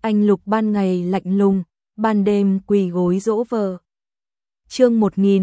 Anh Lục ban ngày lạnh lùng, ban đêm quỳ gối dỗ vợ. Chương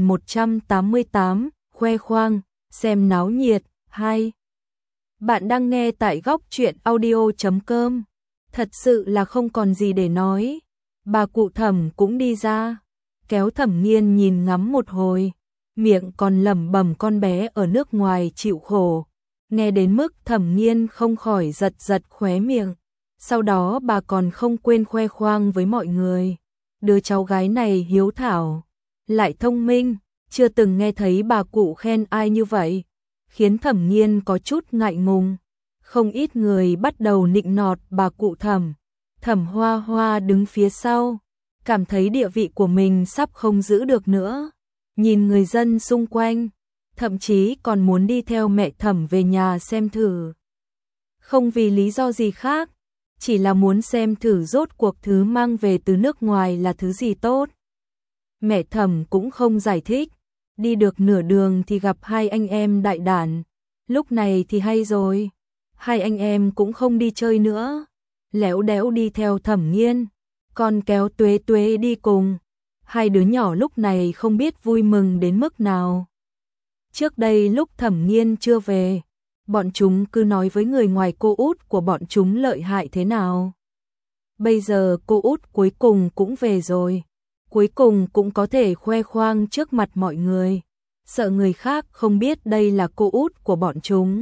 1188, khoe khoang, xem náo nhiệt, 2. Bạn đang nghe tại góc truyện audio.com. Thật sự là không còn gì để nói. Bà cụ Thẩm cũng đi ra, kéo Thẩm Nghiên nhìn ngắm một hồi, miệng còn lẩm bẩm con bé ở nước ngoài chịu khổ. Nghe đến mức Thẩm Nghiên không khỏi giật giật khóe miệng. Sau đó bà còn không quên khoe khoang với mọi người. Đứa cháu gái này hiếu thảo, lại thông minh, chưa từng nghe thấy bà cụ khen ai như vậy, khiến Thẩm Nghiên có chút ngại ngùng. Không ít người bắt đầu nịnh nọt bà cụ Thẩm. Thẩm Hoa Hoa đứng phía sau, cảm thấy địa vị của mình sắp không giữ được nữa. Nhìn người dân xung quanh, thậm chí còn muốn đi theo mẹ Thẩm về nhà xem thử. Không vì lý do gì khác, chỉ là muốn xem thử rốt cuộc thứ mang về từ nước ngoài là thứ gì tốt. Mẹ Thẩm cũng không giải thích, đi được nửa đường thì gặp hai anh em đại đản. Lúc này thì hay rồi, hai anh em cũng không đi chơi nữa, léo đéo đi theo Thẩm Nghiên, còn kéo Tuế Tuế đi cùng. Hai đứa nhỏ lúc này không biết vui mừng đến mức nào. Trước đây lúc Thẩm Nghiên chưa về, bọn chúng cứ nói với người ngoài cô út của bọn chúng lợi hại thế nào. Bây giờ cô út cuối cùng cũng về rồi, cuối cùng cũng có thể khoe khoang trước mặt mọi người, sợ người khác không biết đây là cô út của bọn chúng.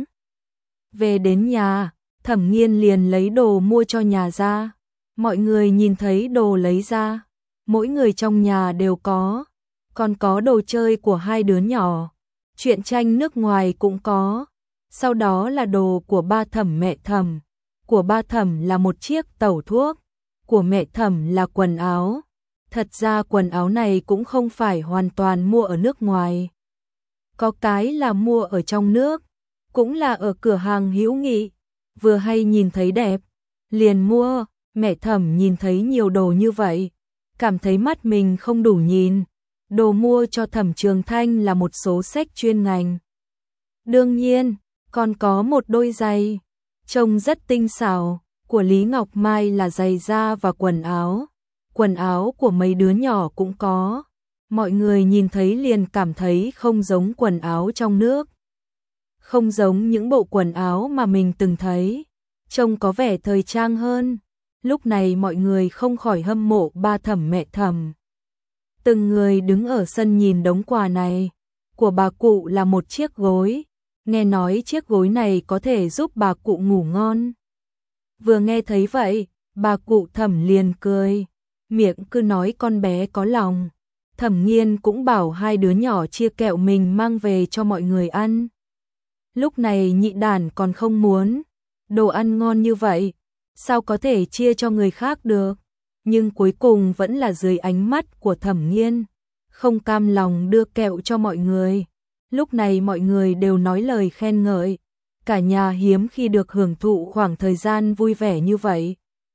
Về đến nhà, Thẩm Nghiên liền lấy đồ mua cho nhà ra. Mọi người nhìn thấy đồ lấy ra, mỗi người trong nhà đều có, còn có đồ chơi của hai đứa nhỏ, truyện tranh nước ngoài cũng có. Sau đó là đồ của ba Thẩm mẹ Thẩm, của ba Thẩm là một chiếc tẩu thuốc, của mẹ Thẩm là quần áo. Thật ra quần áo này cũng không phải hoàn toàn mua ở nước ngoài, có cái là mua ở trong nước, cũng là ở cửa hàng hữu nghị, vừa hay nhìn thấy đẹp, liền mua. Mẹ Thẩm nhìn thấy nhiều đồ như vậy, cảm thấy mắt mình không đủ nhìn, đồ mua cho Thẩm Trường Thanh là một số sách chuyên ngành. Đương nhiên, còn có một đôi giày, trông rất tinh xảo, của Lý Ngọc Mai là giày da và quần áo của mấy đứa nhỏ cũng có. Mọi người nhìn thấy liền cảm thấy không giống quần áo trong nước, không giống những bộ quần áo mà mình từng thấy, trông có vẻ thời trang hơn. Lúc này mọi người không khỏi hâm mộ ba Thẩm mẹ Thẩm. Từng người đứng ở sân nhìn đống quà này, của bà cụ là một chiếc gối, nghe nói chiếc gối này có thể giúp bà cụ ngủ ngon. Vừa nghe thấy vậy, bà cụ Thẩm liền cười, miệng cứ nói con bé có lòng. Thẩm Nghiên cũng bảo hai đứa nhỏ chia kẹo mình mang về cho mọi người ăn. Lúc này nhị đản còn không muốn, đồ ăn ngon như vậy, sao có thể chia cho người khác được, nhưng cuối cùng vẫn là dưới ánh mắt của Thẩm Nghiên, không cam lòng đưa kẹo cho mọi người. Lúc này mọi người đều nói lời khen ngợi, cả nhà hiếm khi được hưởng thụ khoảng thời gian vui vẻ như vậy,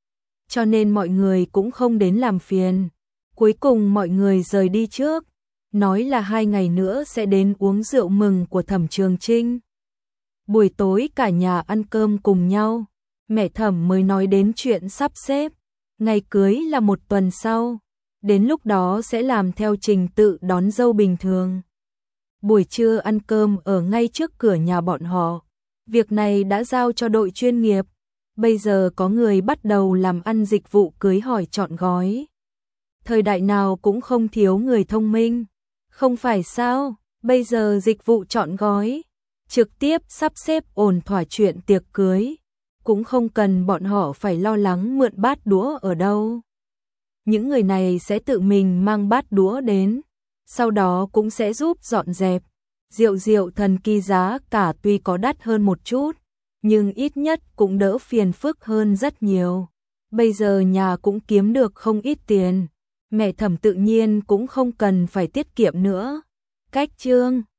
cho nên mọi người cũng không đến làm phiền. Cuối cùng mọi người rời đi trước, nói là 2 ngày nữa sẽ đến uống rượu mừng của Thẩm Trường Trinh. Buổi tối cả nhà ăn cơm cùng nhau, mẹ Thẩm mới nói đến chuyện sắp xếp, ngày cưới là 1 tuần sau, đến lúc đó sẽ làm theo trình tự đón dâu bình thường. Buổi trưa ăn cơm ở ngay trước cửa nhà bọn họ, việc này đã giao cho đội chuyên nghiệp, bây giờ có người bắt đầu làm ăn dịch vụ cưới hỏi chọn gói. Thời đại nào cũng không thiếu người thông minh, không phải sao, bây giờ dịch vụ chọn gói, trực tiếp sắp xếp ổn thỏa chuyện tiệc cưới, cũng không cần bọn họ phải lo lắng mượn bát đũa ở đâu. Những người này sẽ tự mình mang bát đũa đến, sau đó cũng sẽ giúp dọn dẹp. Rượu thần kỳ giá cả tuy có đắt hơn một chút, nhưng ít nhất cũng đỡ phiền phức hơn rất nhiều. Bây giờ nhà cũng kiếm được không ít tiền, mẹ Thẩm tự nhiên cũng không cần phải tiết kiệm nữa. Cách chương